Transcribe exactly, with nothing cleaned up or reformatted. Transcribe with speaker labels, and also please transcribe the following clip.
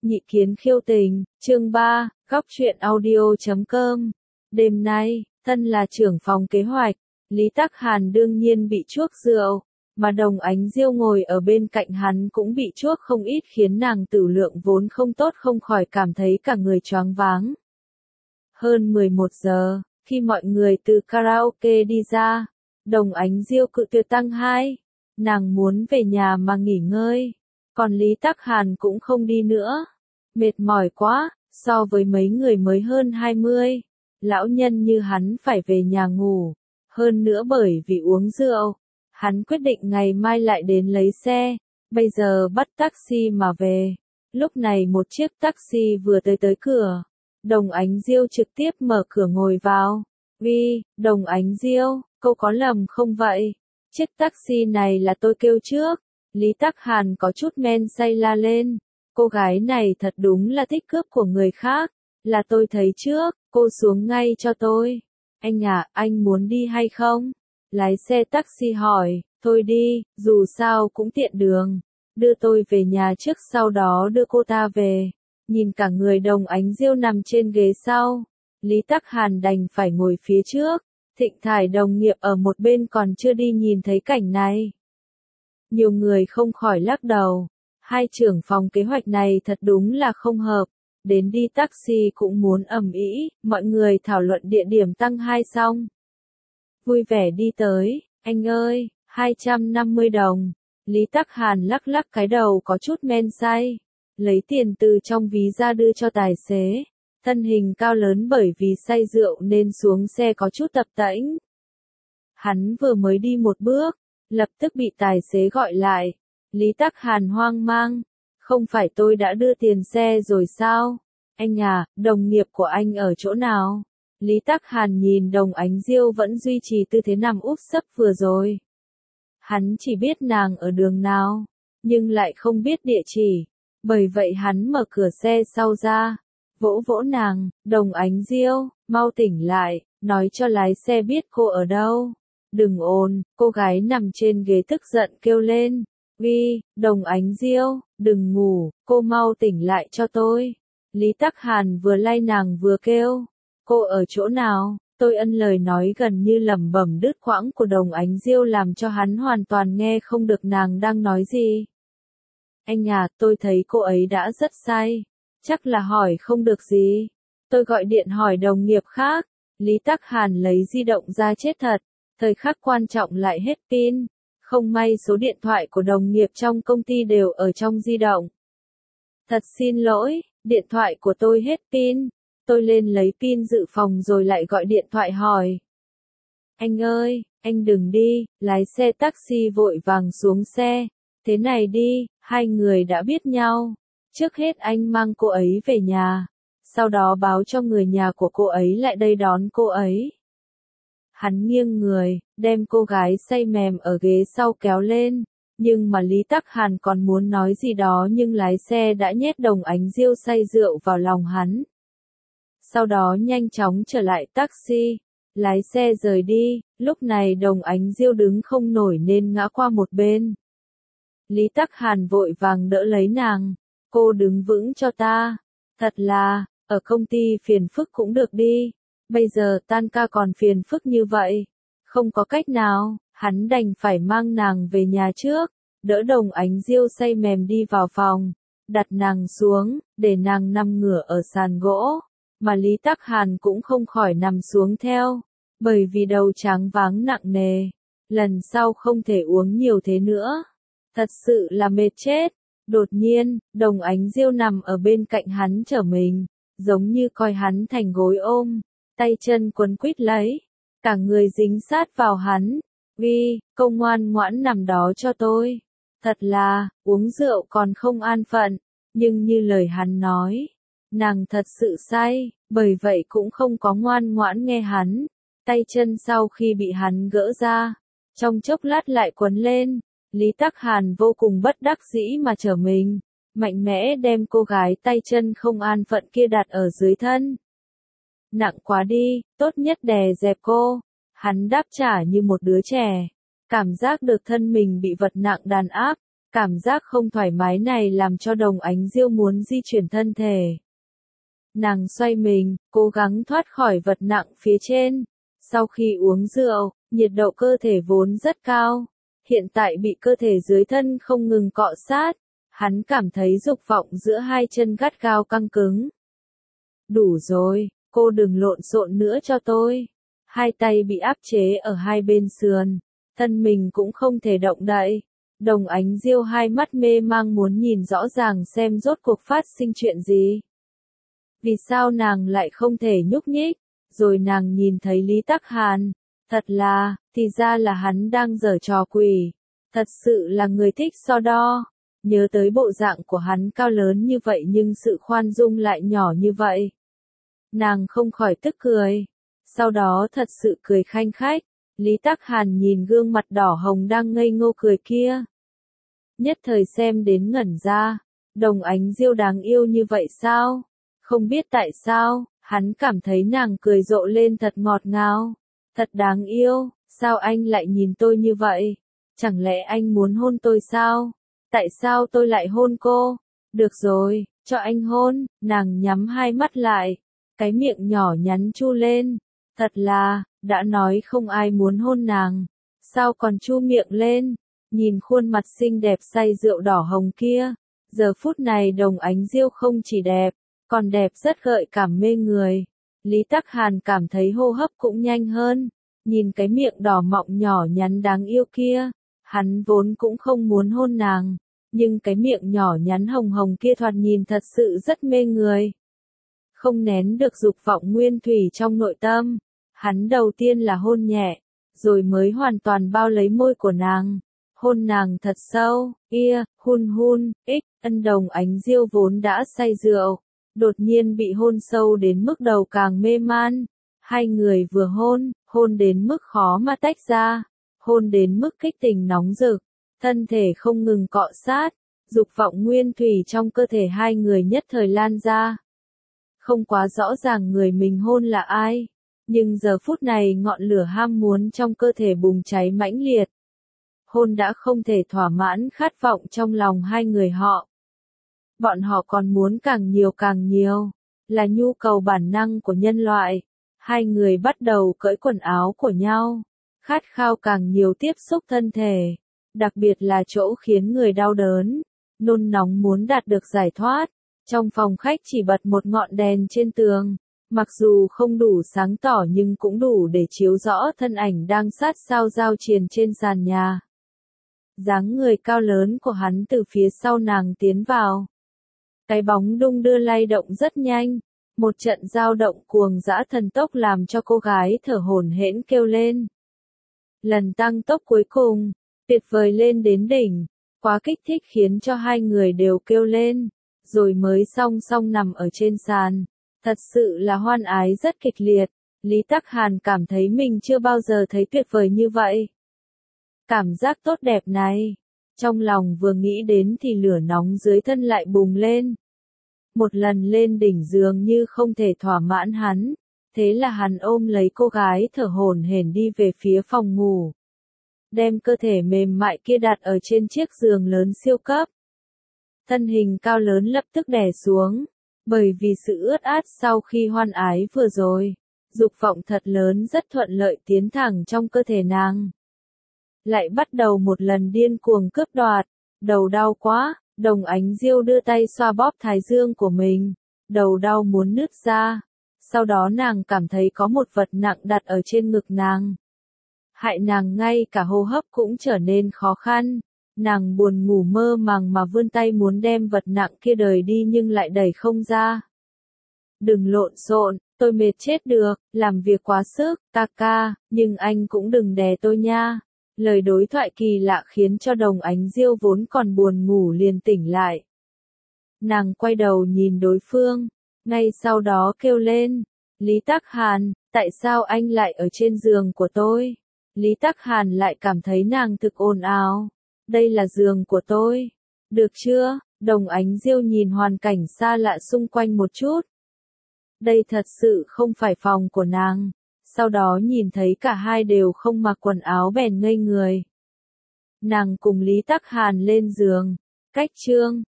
Speaker 1: Nhị kiến khiêu tình, chương ba, góc truyện audio.com. Đêm nay, thân là trưởng phòng kế hoạch, Lý Tắc Hàn đương nhiên bị chuốc rượu, mà Đồng Ánh Diêu ngồi ở bên cạnh hắn cũng bị chuốc không ít khiến nàng tử lượng vốn không tốt không khỏi cảm thấy cả người choáng váng. Hơn mười một giờ, khi mọi người từ karaoke đi ra, Đồng Ánh Diêu cự tuyệt tăng hai, nàng muốn về nhà mà nghỉ ngơi, còn Lý Tắc Hàn cũng không đi nữa. Mệt mỏi quá, so với mấy người mới hơn hai mươi, lão nhân như hắn phải về nhà ngủ, hơn nữa bởi vì uống rượu, hắn quyết định ngày mai lại đến lấy xe, bây giờ bắt taxi mà về. Lúc này một chiếc taxi vừa tới tới cửa, Đồng Ánh Diêu trực tiếp mở cửa ngồi vào. "Uy, Đồng Ánh Diêu, cô có lầm không vậy? Chiếc taxi này là tôi kêu trước." Lý Tắc Hàn có chút men say la lên. "Cô gái này thật đúng là thích cướp của người khác, là tôi thấy trước, cô xuống ngay cho tôi." "Anh à, anh muốn đi hay không?" Lái xe taxi hỏi. "Thôi đi, dù sao cũng tiện đường, đưa tôi về nhà trước sau đó đưa cô ta về." Nhìn cả người Đồng Ánh Diêu nằm trên ghế sau, Lý Tắc Hàn đành phải ngồi phía trước. Thịnh Thải đồng nghiệp ở một bên còn chưa đi nhìn thấy cảnh này. Nhiều người không khỏi lắc đầu. Hai trưởng phòng kế hoạch này thật đúng là không hợp, đến đi taxi cũng muốn ầm ĩ, mọi người thảo luận địa điểm tăng hai xong. Vui vẻ đi tới, "Anh ơi, hai trăm năm mươi đồng. Lý Tắc Hàn lắc lắc cái đầu có chút men say, lấy tiền từ trong ví ra đưa cho tài xế. Thân hình cao lớn bởi vì say rượu nên xuống xe có chút tập tễnh. Hắn vừa mới đi một bước, lập tức bị tài xế gọi lại. Lý Tắc Hàn hoang mang, "Không phải tôi đã đưa tiền xe rồi sao? Anh à, đồng nghiệp của anh ở chỗ nào?" Lý Tắc Hàn nhìn Đồng Ánh Diêu vẫn duy trì tư thế nằm úp sấp vừa rồi. Hắn chỉ biết nàng ở đường nào, nhưng lại không biết địa chỉ, bởi vậy hắn mở cửa xe sau ra, vỗ vỗ nàng. "Đồng Ánh Diêu, mau tỉnh lại, nói cho lái xe biết cô ở đâu." "Đừng ồn." Cô gái nằm trên ghế tức giận kêu lên. "Uy, Đồng Ánh Diêu, đừng ngủ, cô mau tỉnh lại cho tôi." Lý Tắc Hàn vừa lay nàng vừa kêu. "Cô ở chỗ nào?" Tôi ân lời nói gần như lẩm bẩm đứt quãng của Đồng Ánh Diêu làm cho hắn hoàn toàn nghe không được nàng đang nói gì. "Anh à, tôi thấy cô ấy đã rất say, chắc là hỏi không được gì. Tôi gọi điện hỏi đồng nghiệp khác." Lý Tắc Hàn lấy di động ra chết thật, thời khắc quan trọng lại hết pin. Không may số điện thoại của đồng nghiệp trong công ty đều ở trong di động. "Thật xin lỗi, điện thoại của tôi hết pin." Tôi lên lấy pin dự phòng rồi lại gọi điện thoại hỏi. "Anh ơi, anh đừng đi." Lái xe taxi vội vàng xuống xe. "Thế này đi, hai người đã biết nhau. Trước hết anh mang cô ấy về nhà, sau đó báo cho người nhà của cô ấy lại đây đón cô ấy." Hắn nghiêng người, đem cô gái say mềm ở ghế sau kéo lên, nhưng mà Lý Tắc Hàn còn muốn nói gì đó nhưng lái xe đã nhét Đồng Ánh Diêu say rượu vào lòng hắn. Sau đó nhanh chóng trở lại taxi, lái xe rời đi. Lúc này Đồng Ánh Diêu đứng không nổi nên ngã qua một bên. Lý Tắc Hàn vội vàng đỡ lấy nàng. "Cô đứng vững cho ta. Thật là, ở công ty phiền phức cũng được đi. Bây giờ tan ca còn phiền phức như vậy." Không có cách nào, hắn đành phải mang nàng về nhà trước, đỡ Đồng Ánh Diêu say mềm đi vào phòng, đặt nàng xuống, để nàng nằm ngửa ở sàn gỗ, mà Lý Tắc Hàn cũng không khỏi nằm xuống theo, bởi vì đầu tráng váng nặng nề, lần sau không thể uống nhiều thế nữa. Thật sự là mệt chết. Đột nhiên, Đồng Ánh Diêu nằm ở bên cạnh hắn trở mình, giống như coi hắn thành gối ôm, tay chân quấn quýt lấy, cả người dính sát vào hắn. "Uy, cô ngoan ngoãn nằm đó cho tôi. Thật là, uống rượu còn không an phận." Nhưng như lời hắn nói, nàng thật sự say, bởi vậy cũng không có ngoan ngoãn nghe hắn. Tay chân sau khi bị hắn gỡ ra, trong chốc lát lại quấn lên. Lý Tắc Hàn vô cùng bất đắc dĩ mà trở mình, mạnh mẽ đem cô gái tay chân không an phận kia đặt ở dưới thân. "Nặng quá đi, tốt nhất đè dẹp cô." Hắn đáp trả như một đứa trẻ, cảm giác được thân mình bị vật nặng đàn áp, Cảm giác không thoải mái này làm cho Đồng Ánh Diêu muốn di chuyển thân thể. Nàng xoay mình, cố gắng thoát khỏi vật nặng phía trên. Sau khi uống rượu, nhiệt độ cơ thể vốn rất cao. Hiện tại bị cơ thể dưới thân không ngừng cọ sát. Hắn cảm thấy dục vọng giữa hai chân gắt gao căng cứng. Đủ rồi, cô đừng lộn xộn nữa cho tôi. Hai tay bị áp chế ở hai bên sườn. Thân mình cũng không thể động đậy. Đồng Ánh Diêu hai mắt mê mang muốn nhìn rõ ràng xem rốt cuộc phát sinh chuyện gì. Vì sao nàng lại không thể nhúc nhích? Rồi nàng nhìn thấy Lý Tắc Hàn. Thật là, thì ra là hắn đang giở trò quỷ. Thật sự là người thích so đo. Nhớ tới bộ dạng của hắn cao lớn như vậy nhưng sự khoan dung lại nhỏ như vậy. Nàng không khỏi tức cười. Sau đó thật sự cười khanh khách. Lý Tắc Hàn nhìn gương mặt đỏ hồng đang ngây ngô cười kia. Nhất thời xem đến ngẩn ra. Đồng Ánh Diêu đáng yêu như vậy sao? Không biết tại sao, hắn cảm thấy nàng cười rộ lên thật ngọt ngào. Thật đáng yêu, sao anh lại nhìn tôi như vậy? Chẳng lẽ anh muốn hôn tôi sao? Tại sao tôi lại hôn cô? Được rồi, cho anh hôn. Nàng nhắm hai mắt lại. Cái miệng nhỏ nhắn chu lên. Thật là, đã nói không ai muốn hôn nàng. Sao còn chu miệng lên? Nhìn khuôn mặt xinh đẹp say rượu đỏ hồng kia. Giờ phút này Đồng Ánh Diêu không chỉ đẹp, còn đẹp rất gợi cảm mê người. Lý Tắc Hàn cảm thấy hô hấp cũng nhanh hơn. Nhìn cái miệng đỏ mọng nhỏ nhắn đáng yêu kia. Hắn vốn cũng không muốn hôn nàng. Nhưng cái miệng nhỏ nhắn hồng hồng kia thoạt nhìn thật sự rất mê người. Không nén được dục vọng nguyên thủy trong nội tâm. Hắn đầu tiên là hôn nhẹ. Rồi mới hoàn toàn bao lấy môi của nàng. Hôn nàng thật sâu, ia, hun hun, ích, ân. Đồng Ánh Diêu vốn đã say rượu. Đột nhiên bị hôn sâu đến mức đầu càng mê man. Hai người vừa hôn, hôn đến mức khó mà tách ra. Hôn đến mức kích tình nóng rực. Thân thể không ngừng cọ sát. Dục vọng nguyên thủy trong cơ thể hai người nhất thời lan ra. Không quá rõ ràng người mình hôn là ai. Nhưng giờ phút này ngọn lửa ham muốn trong cơ thể bùng cháy mãnh liệt. Hôn đã không thể thỏa mãn khát vọng trong lòng hai người họ. Bọn họ còn muốn càng nhiều càng nhiều. Là nhu cầu bản năng của nhân loại. Hai người bắt đầu cởi quần áo của nhau. Khát khao càng nhiều tiếp xúc thân thể. Đặc biệt là chỗ khiến người đau đớn. Nôn nóng muốn đạt được giải thoát. Trong phòng khách chỉ bật một ngọn đèn trên tường. Mặc dù không đủ sáng tỏ nhưng cũng đủ để chiếu rõ thân ảnh đang sát sao giao triền trên sàn nhà. Dáng người cao lớn của hắn từ phía sau nàng tiến vào. Cái bóng đung đưa lay động rất nhanh. Một trận dao động cuồng dã thần tốc làm cho cô gái thở hổn hển kêu lên. Lần tăng tốc cuối cùng, tuyệt vời lên đến đỉnh. Quá kích thích khiến cho hai người đều kêu lên. Rồi mới song song nằm ở trên sàn. Thật sự là hoan ái rất kịch liệt. Lý Tắc Hàn cảm thấy mình chưa bao giờ thấy tuyệt vời như vậy. Cảm giác tốt đẹp này. Trong lòng vừa nghĩ đến thì lửa nóng dưới thân lại bùng lên. Một lần lên đỉnh dường như không thể thỏa mãn hắn. Thế là hắn ôm lấy cô gái thở hổn hển đi về phía phòng ngủ. Đem cơ thể mềm mại kia đặt ở trên chiếc giường lớn siêu cấp. Thân hình cao lớn lập tức đè xuống. Bởi vì sự ướt át sau khi hoan ái vừa rồi. Dục vọng thật lớn rất thuận lợi tiến thẳng trong cơ thể nàng. Lại bắt đầu một lần điên cuồng cướp đoạt. Đầu đau quá. Đồng Ánh Diêu đưa tay xoa bóp thái dương của mình. Đầu đau muốn nứt ra. Sau đó nàng cảm thấy có một vật nặng đặt ở trên ngực nàng. Hại nàng ngay cả hô hấp cũng trở nên khó khăn. Nàng buồn ngủ mơ màng mà vươn tay muốn đem vật nặng kia đẩy đi nhưng lại đẩy không ra. Đừng lộn xộn, tôi mệt chết được, làm việc quá sức, ca ca, nhưng anh cũng đừng đè tôi nha. Lời đối thoại kỳ lạ khiến cho Đồng Ánh Diêu vốn còn buồn ngủ liền tỉnh lại. Nàng quay đầu nhìn đối phương, ngay sau đó kêu lên, Lý Tắc Hàn, tại sao anh lại ở trên giường của tôi? Lý Tắc Hàn lại cảm thấy nàng thực ồn ào. Đây là giường của tôi. Được chưa? Đồng Ánh Diêu nhìn hoàn cảnh xa lạ xung quanh một chút. Đây thật sự không phải phòng của nàng. Sau đó nhìn thấy cả hai đều không mặc quần áo bèn ngây người. Nàng cùng Lý Tắc Hàn lên giường. Cách chương